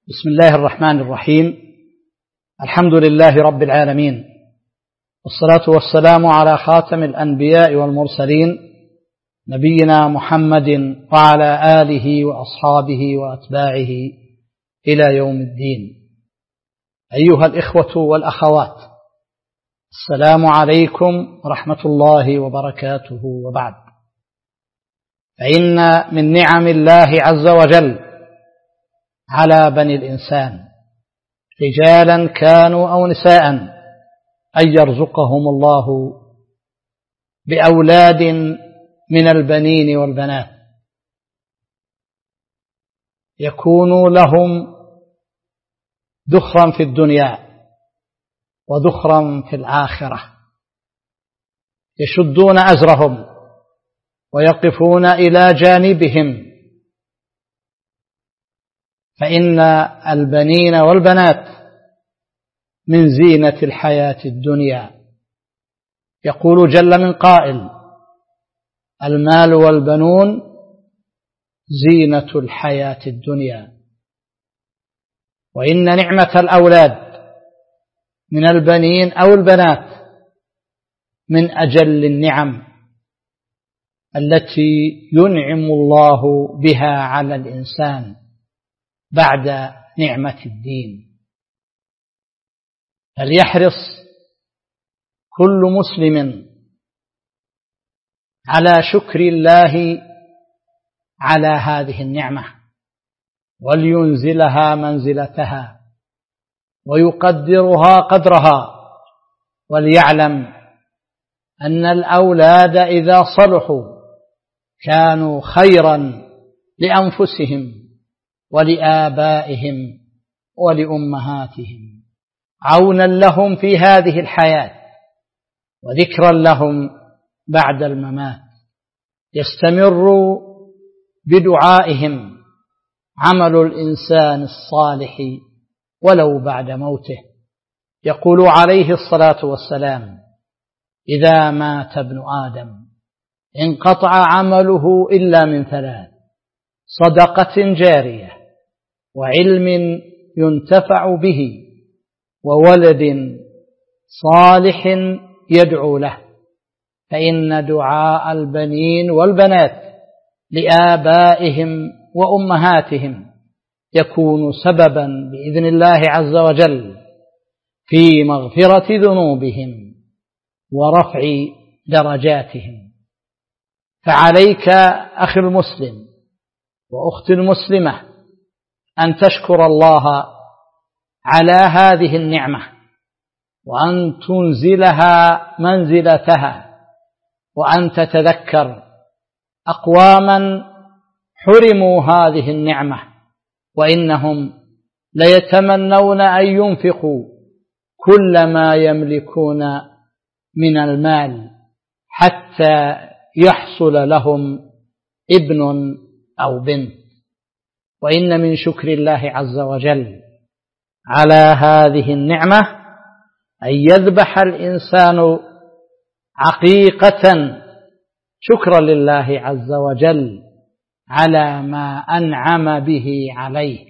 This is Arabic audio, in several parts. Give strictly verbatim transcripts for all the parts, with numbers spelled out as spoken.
بسم الله الرحمن الرحيم. الحمد لله رب العالمين، والصلاة والسلام على خاتم الأنبياء والمرسلين نبينا محمد وعلى آله وأصحابه وأتباعه إلى يوم الدين. أيها الإخوة والأخوات، السلام عليكم ورحمة الله وبركاته. وبعد، فإن من نعم الله عز وجل على بني الإنسان رجالا كانوا أو نساء أن يرزقهم الله بأولاد من البنين والبنات يكونوا لهم ذخرا في الدنيا وذخرا في الآخرة، يشدون أزرهم ويقفون إلى جانبهم، فإن البنين والبنات من زينة الحياة الدنيا. يقول جل من قائل: المال والبنون زينة الحياة الدنيا. وإن نعمة الأولاد من البنين أو البنات من أجل النعم التي ينعم الله بها على الإنسان بعد نعمة الدين. فليحرص كل مسلم على شكر الله على هذه النعمة، ولينزلها منزلتها ويقدرها قدرها، وليعلم أن الأولاد إذا صلحوا كانوا خيرا لأنفسهم ولآبائهم ولأمهاتهم، عونا لهم في هذه الحياة وذكرا لهم بعد الممات. يستمر بدعائهم عمل الإنسان الصالح ولو بعد موته. يقول عليه الصلاة والسلام: إذا مات ابن آدم انقطع عمله إلا من ثلاث: صدقة جارية، وعلم ينتفع به، وولد صالح يدعو له. فإن دعاء البنين والبنات لآبائهم وأمهاتهم يكون سببا بإذن الله عز وجل في مغفرة ذنوبهم ورفع درجاتهم. فعليك أخي المسلم وأختي المسلمة أن تشكر الله على هذه النعمة، وأن تنزلها منزلتها، وأن تتذكر أقواما حرموا هذه النعمة وإنهم ليتمنون أن ينفقوا كل ما يملكون من المال حتى يحصل لهم ابن أو بنت. وإن من شكر الله عز وجل على هذه النعمة أن يذبح الإنسان عقيقة شكرا لله عز وجل على ما أنعم به عليه.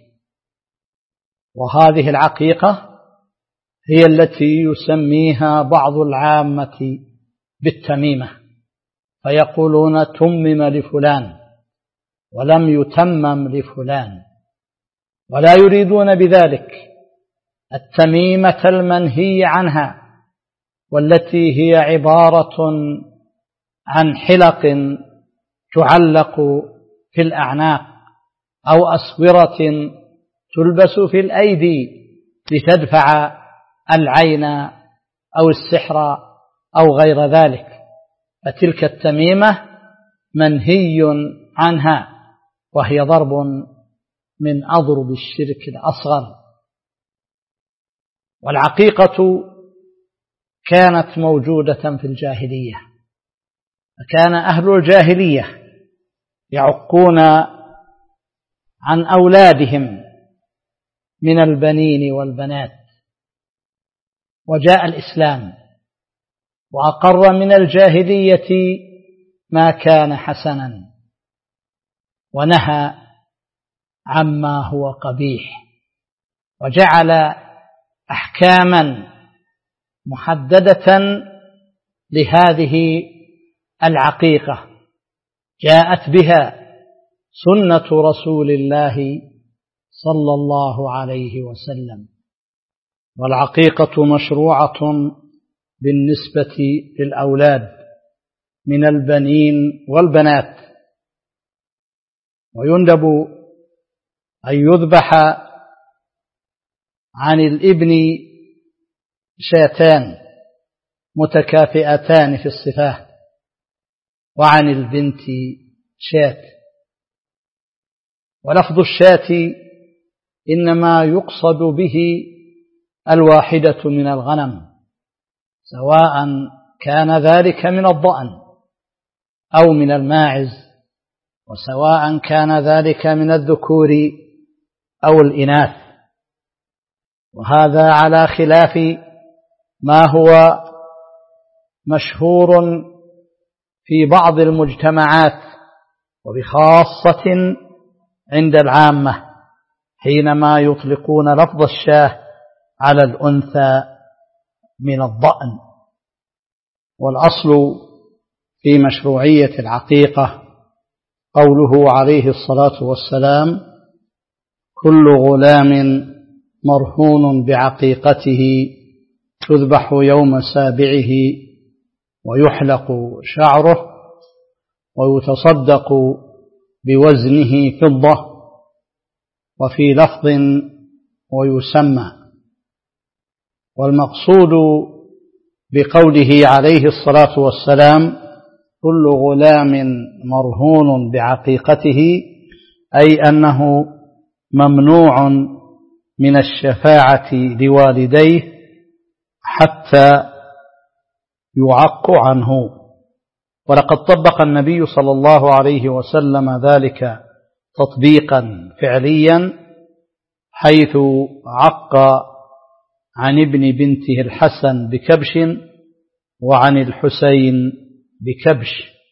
وهذه العقيقة هي التي يسميها بعض العامة بالتميمة، فيقولون تمم لفلان ولم يتمم لفلان، ولا يريدون بذلك التميمة المنهي عنها، والتي هي عبارة عن حلق تعلق في الأعناق أو أسورة تلبس في الأيدي لتدفع العين أو السحر أو غير ذلك. فتلك التميمة منهي عنها، وهي ضرب من أضرب الشرك الأصغر. والعقيقة كانت موجودة في الجاهلية، فكان أهل الجاهلية يعقون عن أولادهم من البنين والبنات. وجاء الإسلام وأقر من الجاهلية ما كان حسنا، ونهى عما هو قبيح، وجعل أحكاما محددة لهذه العقيقة جاءت بها سنة رسول الله صلى الله عليه وسلم. والعقيقة مشروعة بالنسبة للأولاد من البنين والبنات، ويندب أن يذبح عن الابن شاتان متكافئتان في الصفات، وعن البنت شات. ولفظ الشاة إنما يقصد به الواحدة من الغنم، سواء كان ذلك من الضأن أو من الماعز، وسواء كان ذلك من الذكور أو الإناث. وهذا على خلاف ما هو مشهور في بعض المجتمعات، وبخاصة عند العامة حينما يطلقون لفظ الشاه على الأنثى من الضأن. والأصل في مشروعية العقيقة قوله عليه الصلاة والسلام: كل غلام مرهون بعقيقته تذبح يوم سابعه ويحلق شعره ويتصدق بوزنه فضة، وفي لفظ ويسمى. والمقصود بقوله عليه الصلاة والسلام كل غلام مرهون بعقيقته أي أنه ممنوع من الشفاعة لوالديه حتى يعق عنه. ولقد طبق النبي صلى الله عليه وسلم ذلك تطبيقا فعليا، حيث عق عن ابن بنته الحسن بكبش وعن الحسين بكبش.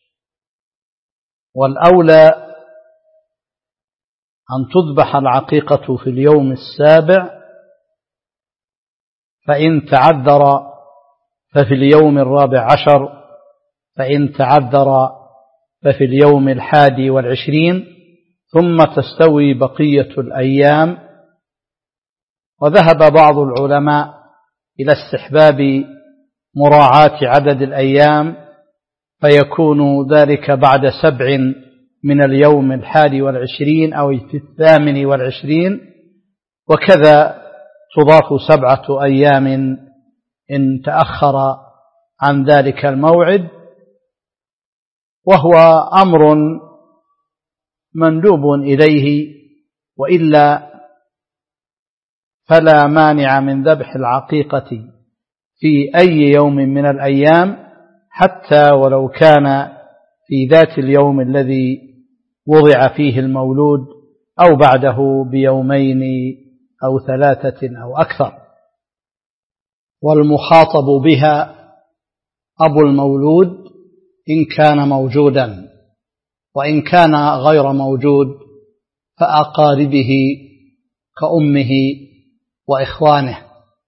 والأولى أن تذبح العقيقة في اليوم السابع، فإن تعذر ففي اليوم الرابع عشر، فإن تعذر ففي اليوم الحادي والعشرين، ثم تستوي بقية الأيام. وذهب بعض العلماء إلى استحباب مراعاة عدد الأيام، فيكون ذلك بعد سبع من اليوم الحادي والعشرين أو في الثامن والعشرين، وكذا تضاف سبعة أيام إن تأخر عن ذلك الموعد. وهو أمر مندوب إليه، وإلا فلا مانع من ذبح العقيقة في أي يوم من الأيام، حتى ولو كان في ذات اليوم الذي وضع فيه المولود أو بعده بيومين أو ثلاثة أو أكثر. والمخاطب بها أبو المولود إن كان موجودا، وإن كان غير موجود فأقاربه كأمه وإخوانه.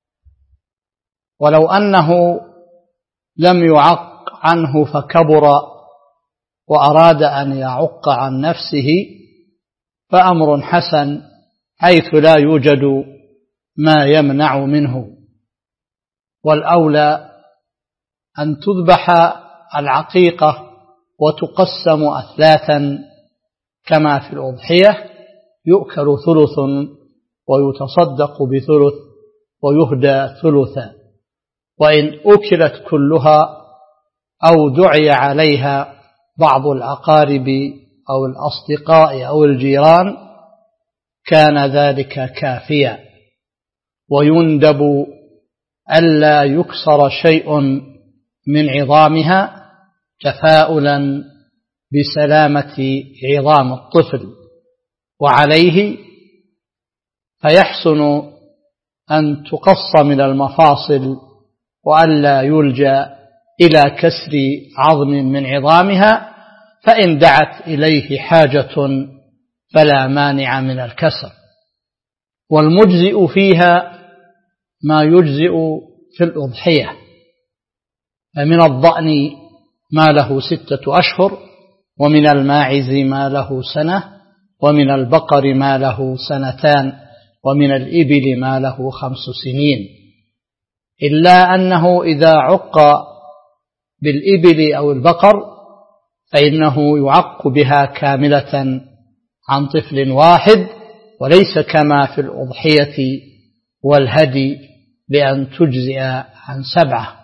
ولو أنه لم يعق عنه فكبر وأراد أن يعق عن نفسه فأمر حسن، حيث لا يوجد ما يمنع منه. والأولى أن تذبح العقيقة وتقسم أثلاثا كما في الأضحية، يؤكل ثلث ويتصدق بثلث ويهدى ثلثا. وإن أكلت كلها أو دعي عليها بعض الأقارب أو الأصدقاء أو الجيران كان ذلك كافيا. ويندب ألا يكسر شيء من عظامها تفاؤلا بسلامة عظام الطفل، وعليه فيحسن أن تقص من المفاصل وألا يلجأ إلى كسر عظم من عظامها، فإن دعت إليه حاجة فلا مانع من الكسر. والمجزئ فيها ما يجزئ في الأضحية، فمن الضأن ما له ستة أشهر، ومن الماعز ما له سنة، ومن البقر ما له سنتان، ومن الإبل ما له خمس سنين، إلا أنه إذا عق بالإبل أو البقر فإنه يعق بها كاملة عن طفل واحد، وليس كما في الأضحية والهدي بأن تجزئ عن سبعة.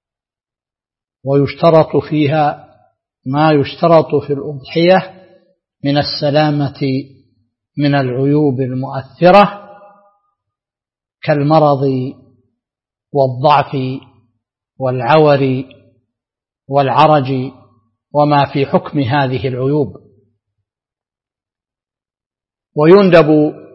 ويشترط فيها ما يشترط في الأضحية من السلامة من العيوب المؤثرة كالمرض والضعف والعور والعرج وما في حكم هذه العيوب. ويندب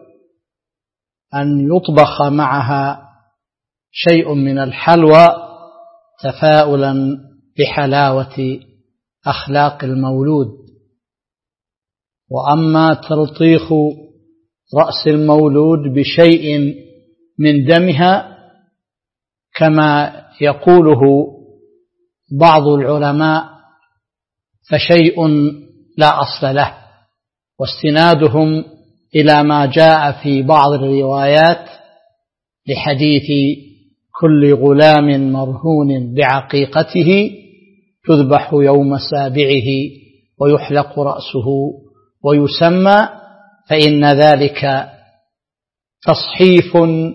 أن يطبخ معها شيء من الحلوى تفاؤلا بحلاوة أخلاق المولود. وأما تلطيخ رأس المولود بشيء من دمها كما يقوله بعض العلماء فشيء لا أصل له، واستنادهم إلى ما جاء في بعض الروايات لحديث كل غلام مرهون بعقيقته تذبح يوم سابعه ويحلق رأسه ويسمى، فإن ذلك تصحيف،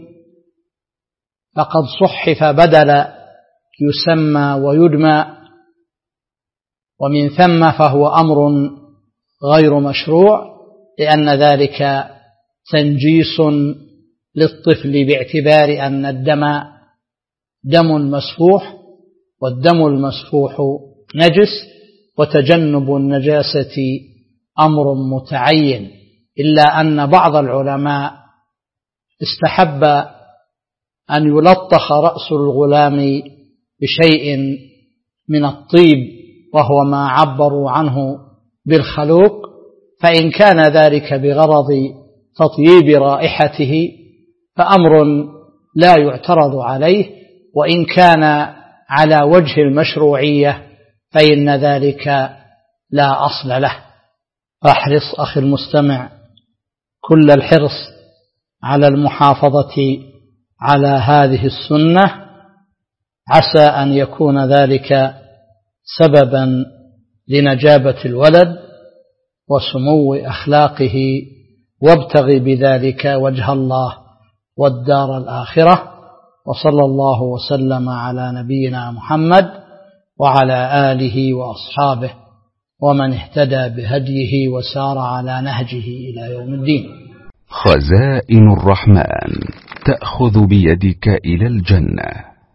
فقد صحف بدل يسمى ويدمى، ومن ثم فهو أمر غير مشروع، لأن ذلك تنجيس للطفل باعتبار أن الدم دم مسفوح، والدم المسفوح نجس، وتجنب النجاسة أمر متعين، إلا أن بعض العلماء استحب أن يلطخ رأس الغلام بشيء من الطيب، وهو ما عبروا عنه بالخلوق، فإن كان ذلك بغرض تطييب رائحته فأمر لا يعترض عليه، وإن كان على وجه المشروعية فإن ذلك لا أصل له. فاحرص أخي المستمع كل الحرص على المحافظة على هذه السنة، عسى أن يكون ذلك سببا لنجابة الولد وسمو أخلاقه، وابتغ بذلك وجه الله والدار الآخرة. وصلى الله وسلم على نبينا محمد وعلى آله وأصحابه ومن اهتدى بهديه وسار على نهجه إلى يوم الدين. خزائن الرحمن تأخذ بيدك إلى الجنة.